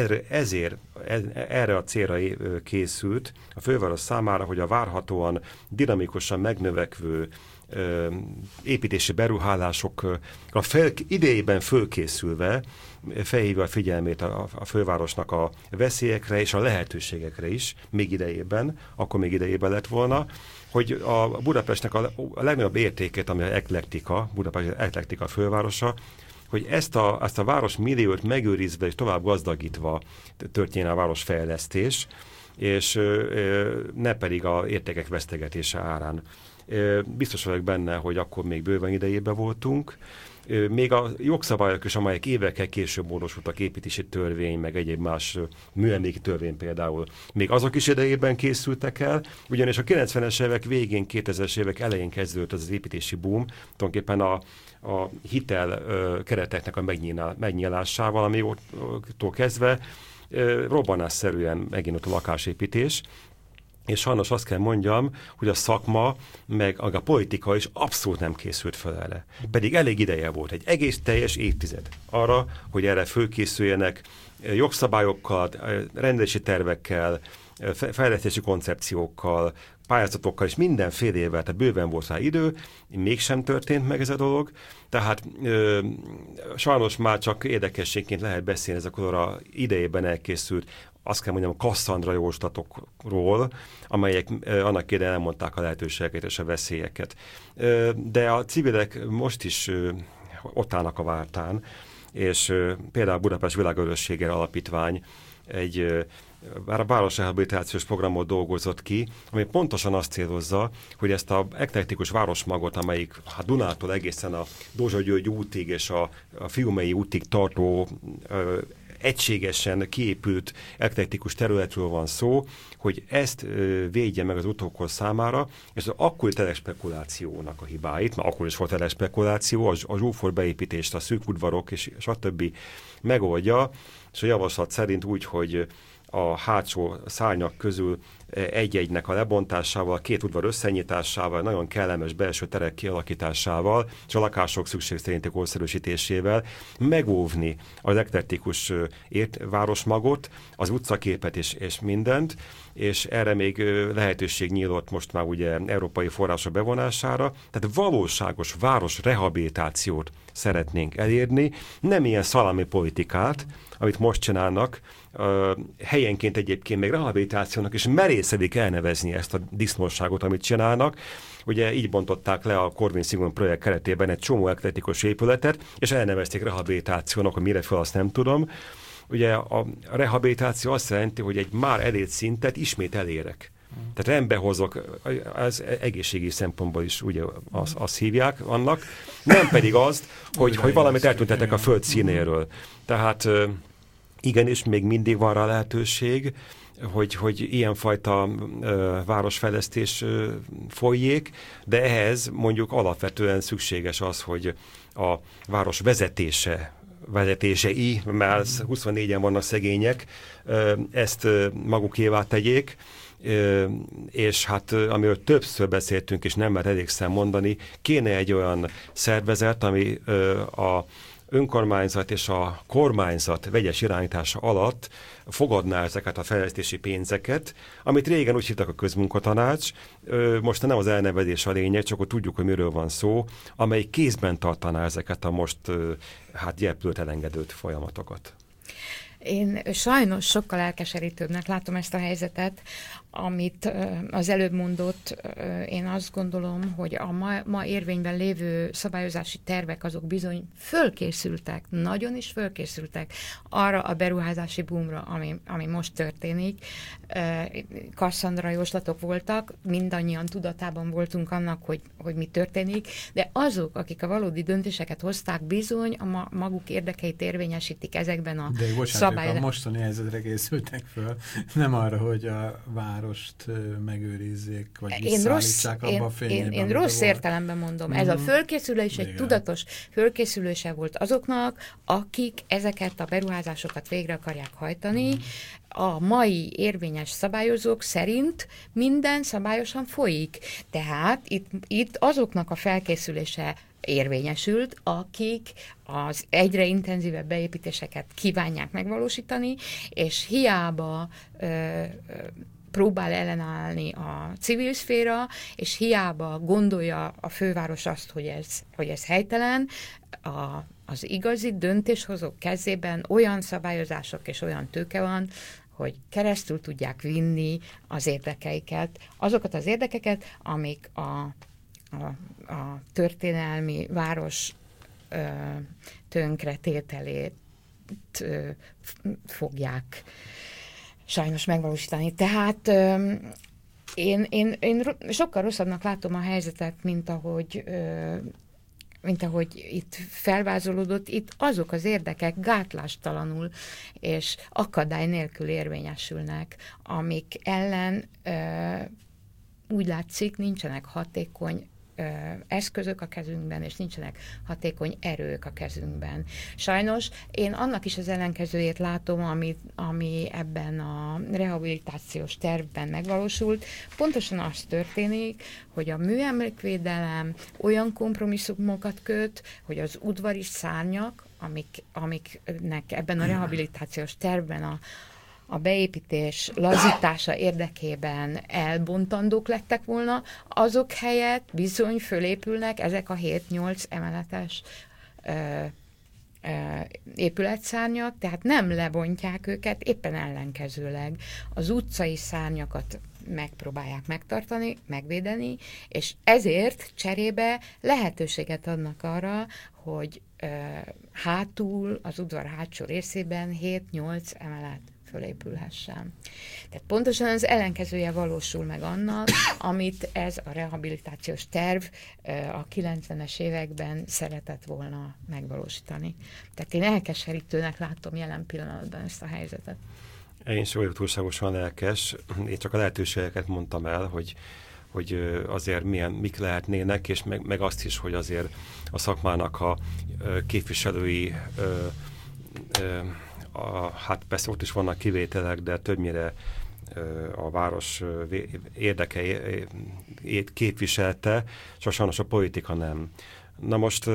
erre a célra készült a főváros számára, hogy a várhatóan dinamikusan megnövekvő építési beruhálásokra idejében fölkészülve felhívja a figyelmét a fővárosnak a veszélyekre és a lehetőségekre is, akkor még idejében lett volna, hogy a Budapestnek a legnagyobb értékét, ami a eklektika, Budapest eklektika fővárosa, hogy ezt a város milliót megőrizve és tovább gazdagítva történjen a városfejlesztés, és ne pedig a értékek vesztegetése árán. Biztos vagyok benne, hogy akkor még bőven idejében voltunk. Még a jogszabályok is, amelyek évekkel később módosultak, építési törvény, meg egyéb más műemléki törvény például, még azok is idejében készültek el, ugyanis a 90-es évek végén, 2000-es évek elején kezdődött az építési boom, tulajdonképpen a hitel kereteknek a megnyílásával, amiótól kezdve robbanásszerűen megint a lakásépítés, és sajnos azt kell mondjam, hogy a szakma, meg a politika is abszolút nem készült fel erre. Pedig elég ideje volt, egy egész teljes évtized arra, hogy erre fölkészüljenek jogszabályokkal, rendelési tervekkel, fejlesztési koncepciókkal, pályázatokkal és mindenfélével, tehát bőven volt rá idő, mégsem történt meg ez a dolog, tehát sajnos már csak érdekességként lehet beszélni ezekről a idejében elkészült, azt kell mondjam, a Cassandra jóslatokról, amelyek annak idején elmondták a lehetőségeket és a veszélyeket. De a civilek most is ott állnak a vártán, és például Budapest Világörössége Alapítvány egy városrehabilitációs programot dolgozott ki, ami pontosan azt célozza, hogy ezt a eklektikus városmagot, amelyik Dunától egészen a Dózsa György útig és a Fiumei útig tartó egységesen kiépült eklektikus területről van szó, hogy ezt védje meg az utókor számára, és az akkori telespekulációnak a hibáit, mert akkor is volt telespekuláció, a zsúfor beépítést, a szűk udvarok és stb. Megoldja, és a javaslat szerint úgy, hogy a hátsó szárnyak közül egy-egynek a lebontásával, 2 udvar összenyitásával, nagyon kellemes belső terek kialakításával, és a lakások szükség szerinti korszerűsítésével megóvni az eklektikus városmagot, az utcaképet és mindent, és erre még lehetőség nyílt most már ugye európai források bevonására, tehát valóságos város rehabilitációt szeretnénk elérni, nem ilyen szalámi politikát, amit most csinálnak, helyenként egyébként még rehabilitációnak, és merészedik elnevezni ezt a disznóságot, amit csinálnak. Ugye így bontották le a Corvin-Sigmund projekt keretében egy csomó eklektikus épületet, és elnevezték rehabilitációnak, hogy mire fel, azt nem tudom. Ugye a rehabilitáció azt jelenti, hogy egy már elért szintet ismét elérek. Tehát rendbe hozok, az egészségi szempontból is ugye azt hívják annak, nem pedig azt, hogy valamit eltüntetek a föld színéről. Tehát igenis még mindig van rá lehetőség, hogy ilyenfajta városfejlesztés folyjék, de ehhez mondjuk alapvetően szükséges az, hogy a város vezetései, mert 24-en vannak szegények, ezt magukévá tegyék, és hát amiről többször beszéltünk, és nem már elégszer mondani, kéne egy olyan szervezet, ami a önkormányzat és a kormányzat vegyes irányítása alatt fogadná ezeket a fejlesztési pénzeket, amit régen úgy hívtak a közmunkatanács, most nem az elnevezés a lényeg, csak hogy tudjuk, hogy miről van szó, amely kézben tartaná ezeket a most gyerplőt elengedőt folyamatokat. Én sajnos sokkal elkeserítőbbnek látom ezt a helyzetet, amit az előbb mondott. Én azt gondolom, hogy a ma érvényben lévő szabályozási tervek azok bizony fölkészültek, nagyon is fölkészültek arra a beruházási boomra, ami most történik. Kasszandra jóslatok voltak, mindannyian tudatában voltunk annak, hogy mi történik, de azok, akik a valódi döntéseket hozták, bizony a maguk érdekeit érvényesítik ezekben a szabályozásokban. A mostani helyzetre készültek föl, nem arra, hogy a várost megőrizzék, vagy visszaállítsák abba a fényében. Én rossz értelemben mondom. Ez a fölkészülés egy tudatos fölkészülése volt azoknak, akik ezeket a beruházásokat végre akarják hajtani. A mai érvényes szabályozók szerint minden szabályosan folyik. Tehát itt azoknak a felkészülése érvényesült, akik az egyre intenzívebb beépítéseket kívánják megvalósítani, és hiába próbál ellenállni a civil szféra, és hiába gondolja a főváros azt, hogy ez helytelen, az igazi döntéshozók kezében olyan szabályozások és olyan tőke van, hogy keresztül tudják vinni az érdekeiket, azokat az érdekeket, amik a történelmi város tönkretételét fogják sajnos megvalósítani. Tehát én sokkal rosszabbnak látom a helyzetet, mint ahogy itt felvázolódott, itt azok az érdekek gátlástalanul és akadály nélkül érvényesülnek, amik ellen úgy látszik, nincsenek hatékony eszközök a kezünkben, és nincsenek hatékony erők a kezünkben. Sajnos én annak is az ellenkezőjét látom, ami ebben a rehabilitációs tervben megvalósult. Pontosan az történik, hogy a műemlékvédelem olyan kompromisszumokat köt, hogy az udvari szárnyak, amiknek ebben a rehabilitációs tervben a beépítés lazítása érdekében elbontandók lettek volna, azok helyett bizony fölépülnek ezek a 7-8 emeletes épületszárnyak, tehát nem lebontják őket, éppen ellenkezőleg az utcai szárnyakat megpróbálják megtartani, megvédeni, és ezért cserébe lehetőséget adnak arra, hogy hátul, az udvar hátsó részében 7-8 emelet fölépülhessen. Tehát pontosan az ellenkezője valósul meg annak, amit ez a rehabilitációs terv a 90-es években szeretett volna megvalósítani. Tehát én elkeserítőnek látom jelen pillanatban ezt a helyzetet. Én sem vagyok túlságosan lelkes, én csak a lehetőségeket mondtam el, hogy azért mik lehetnének, és meg azt is, hogy azért a szakmának a képviselői hát persze ott is vannak kivételek, de többnyire a város érdekeit képviselte, csak sajnos a politika nem. Na most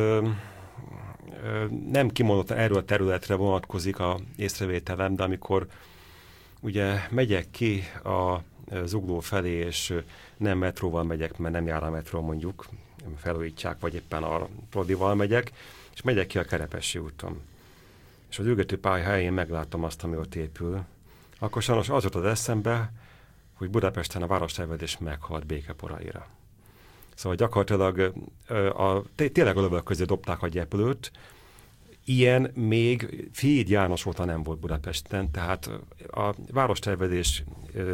nem kimondottan erről a területre vonatkozik a észrevételem, de amikor ugye megyek ki a Zugló felé, és nem metróval megyek, mert nem jár a metró mondjuk, felújítják, vagy éppen a Prodival megyek, és megyek ki a Kerepesi úton. És az ülgető pálya helyén meglátom azt, ami ott épül, akkor sajnos az jutott eszembe, hogy Budapesten a várostervezés meghalt békeporaira. Szóval gyakorlatilag tényleg a lövök közé dobták a gyepülőt. Ilyen még Fied János óta nem volt Budapesten, tehát a várostervezés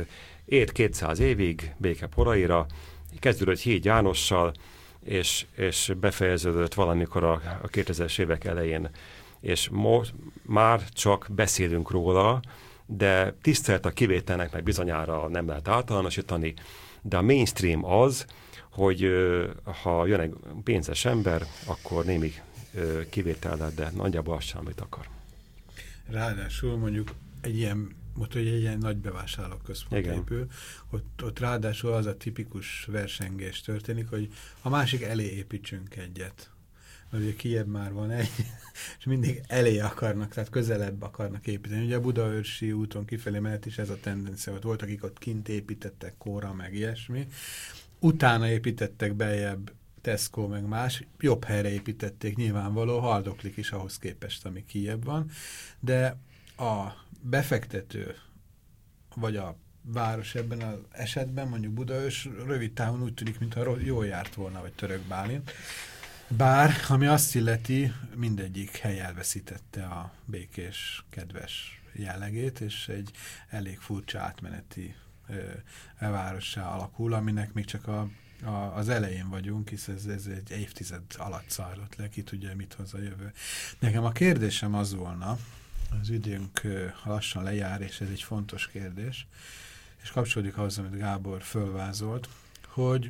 élt 200 évig béke poraira, kezdődött Híd Jánossal, és befejeződött valamikor a 2000-es évek elején. És most már csak beszélünk róla, de tisztelt a kivételnek, meg bizonyára nem lehet általánosítani, de a mainstream az, hogy ha jön egy pénzes ember, akkor némi kivétel, de nagyjából azt sem, amit akar. Ráadásul mondjuk egy ilyen nagy bevásárlóközpont épül, ott ráadásul az a tipikus versengés történik, hogy a másik elé építsünk egyet. Mert ugye kijebb már van egy, és mindig elé akarnak, tehát közelebb akarnak építeni. Ugye a Budaörsi úton kifelé menet is ez a tendencia volt. Volt, akik ott kint építettek, Kóra, meg ilyesmi. Utána építettek beljebb Tesco, meg más. Jobb helyre építették, nyilvánvaló, haldoklik is ahhoz képest, ami kijebb van. De a befektető, vagy a város ebben az esetben, mondjuk Budaörs, rövid távon úgy tűnik, mintha jól járt volna, vagy Török Bálint. Bár, ami azt illeti, mindegyik hely elveszítette a békés, kedves jellegét, és egy elég furcsa átmeneti várossá alakul, aminek még csak az elején vagyunk, hisz ez egy évtized alatt zajlott le, ki tudja, mit hoz a jövő. Nekem a kérdésem az volna, az időnk lassan lejár, és ez egy fontos kérdés, és kapcsolódik ahhoz, amit Gábor fölvázolt, hogy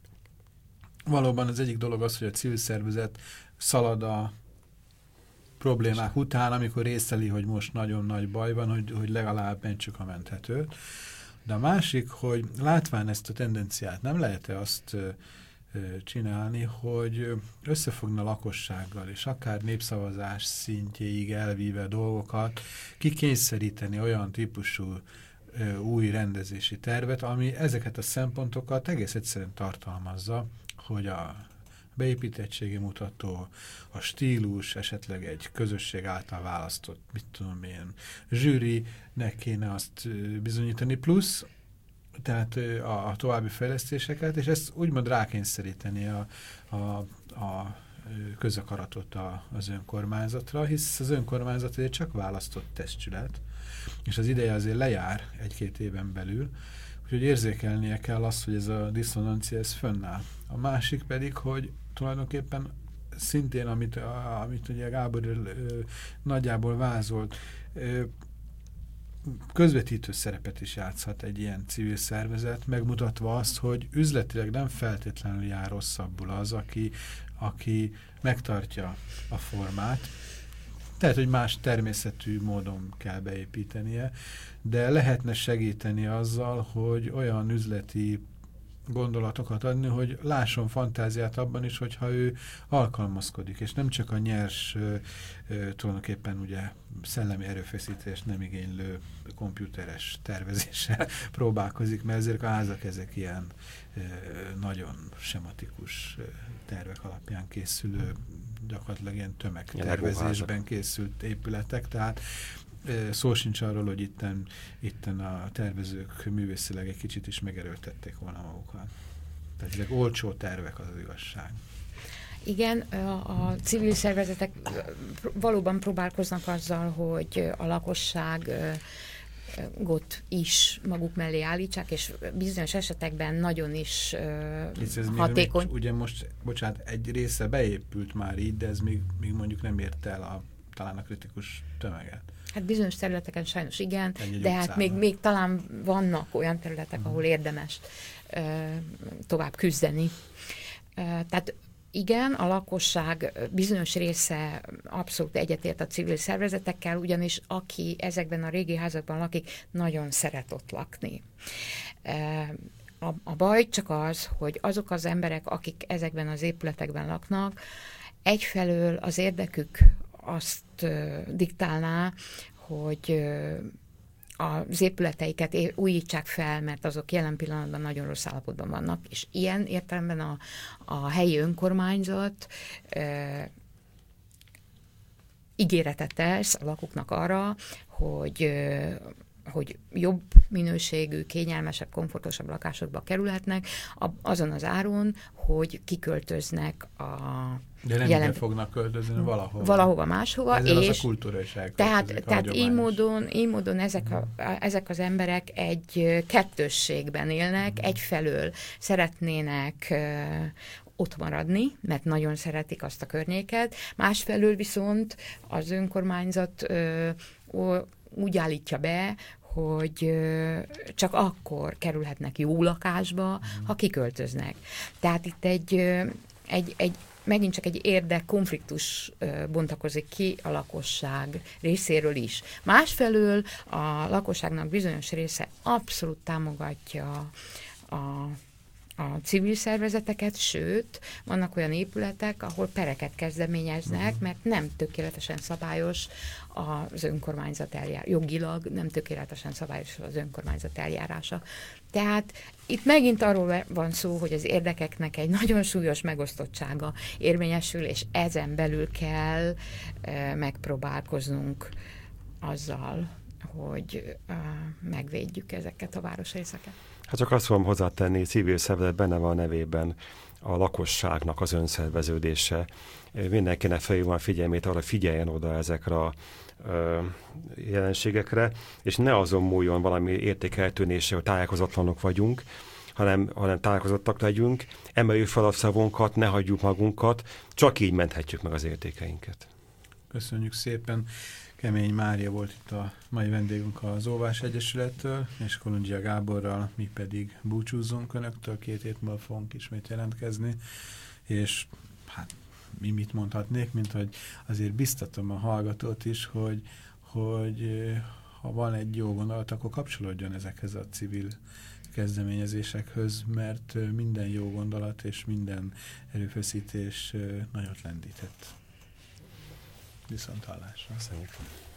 valóban az egyik dolog az, hogy a civil szervezet szalad a problémák után, amikor észleli, hogy most nagyon nagy baj van, hogy legalább mentsük a menthetőt. De a másik, hogy látván ezt a tendenciát, nem lehet-e azt csinálni, hogy összefogna lakossággal, és akár népszavazás szintjéig elvíve dolgokat, kikényszeríteni olyan típusú új rendezési tervet, ami ezeket a szempontokat egész egyszerűen tartalmazza, hogy a beépítettségi mutató, a stílus, esetleg egy közösség által választott, mit tudom én, zsűrinek kéne azt bizonyítani, plusz, tehát a további fejlesztéseket, és ezt úgymond rákényszeríteni a közakaratot az önkormányzatra, hisz az önkormányzat azért csak választott testület, és az ideje azért lejár egy-két éven belül, úgyhogy érzékelnie kell azt, hogy ez a diszonancia ez fönnáll. A másik pedig, hogy tulajdonképpen szintén, amit ugye Gábor nagyjából vázolt, közvetítő szerepet is játszhat egy ilyen civil szervezet, megmutatva azt, hogy üzletileg nem feltétlenül jár rosszabbul az, aki megtartja a formát. Tehát, hogy más természetű módon kell beépítenie, de lehetne segíteni azzal, hogy olyan üzleti gondolatokat adni, hogy lásson fantáziát abban is, hogyha ő alkalmazkodik, és nem csak a nyers, tulajdonképpen ugye szellemi erőfeszítést nem igénylő komputeres tervezéssel próbálkozik, mert ezért a házak ezek ilyen nagyon sematikus tervek alapján készülő, gyakorlatilag ilyen tömegtervezésben készült épületek, tehát szó sincs arról, hogy itten a tervezők művészileg egy kicsit is megerőltették volna magukat. Tehát ezek olcsó tervek, az igazság. Igen, a civil szervezetek valóban próbálkoznak azzal, hogy a lakosságot is maguk mellé állítsák, és bizonyos esetekben nagyon is hatékony. Ugye most, bocsánat, egy része beépült már így, de ez még mondjuk nem ért el talán a kritikus tömeget. Hát bizonyos területeken sajnos igen, de hát még talán vannak olyan területek, ahol érdemes tovább küzdeni. Tehát igen, a lakosság bizonyos része abszolút egyetért a civil szervezetekkel, ugyanis aki ezekben a régi házakban lakik, nagyon szeret ott lakni. A baj csak az, hogy azok az emberek, akik ezekben az épületekben laknak, egyfelől az érdekük azt diktálná, hogy az épületeiket újítsák fel, mert azok jelen pillanatban nagyon rossz állapotban vannak, és ilyen értelemben a helyi önkormányzat ígéretet tesz a lakóknak arra, hogy hogy jobb minőségű, kényelmesebb, komfortosabb lakásokba kerülhetnek, azon az áron, hogy kiköltöznek a de nem ide fognak költözni valahova. Valahova máshova. Ezzel és az a kultúra is tehát így módon ezek az emberek egy kettősségben élnek, egyfelől szeretnének ott maradni, mert nagyon szeretik azt a környéket, másfelől viszont az önkormányzat úgy állítja be, hogy csak akkor kerülhetnek jó lakásba, ha kiköltöznek. Tehát itt megint csak egy érdekkonfliktus bontakozik ki a lakosság részéről is. Másfelől a lakosságnak bizonyos része abszolút támogatja a civil szervezeteket, sőt, vannak olyan épületek, ahol pereket kezdeményeznek, mert nem tökéletesen szabályos az önkormányzat eljárása. Jogilag nem tökéletesen szabályos az önkormányzat eljárása. Tehát itt megint arról van szó, hogy az érdekeknek egy nagyon súlyos megosztottsága érvényesül, és ezen belül kell megpróbálkoznunk azzal, hogy megvédjük ezeket a városrészeket. Hát csak azt fogom hozzátenni, civil szervezet benne van a nevében a lakosságnak az önszerveződése. Mindenkinek felhívom a figyelmét arra, figyeljen oda ezekre a jelenségekre, és ne azon múljon valami értékeltűnése, hogy tájékozatlanok vagyunk, hanem tájékozottak legyünk, emeljük fel a szavunkat, ne hagyjuk magunkat, csak így menthetjük meg az értékeinket. Köszönjük szépen. Kemény Mária volt itt a mai vendégünk az Óvás Egyesülettől, és Kolundzsia Gáborral mi pedig búcsúzzunk Önöktől, 2 hét múlva fogunk ismét jelentkezni, és hát mi mit mondhatnék, mint hogy azért biztatom a hallgatót is, hogy ha van egy jó gondolat, akkor kapcsolódjon ezekhez a civil kezdeményezésékhöz, mert minden jó gondolat és minden erőfeszítés nagyot lendített. Viszonthallásra. Köszönjük.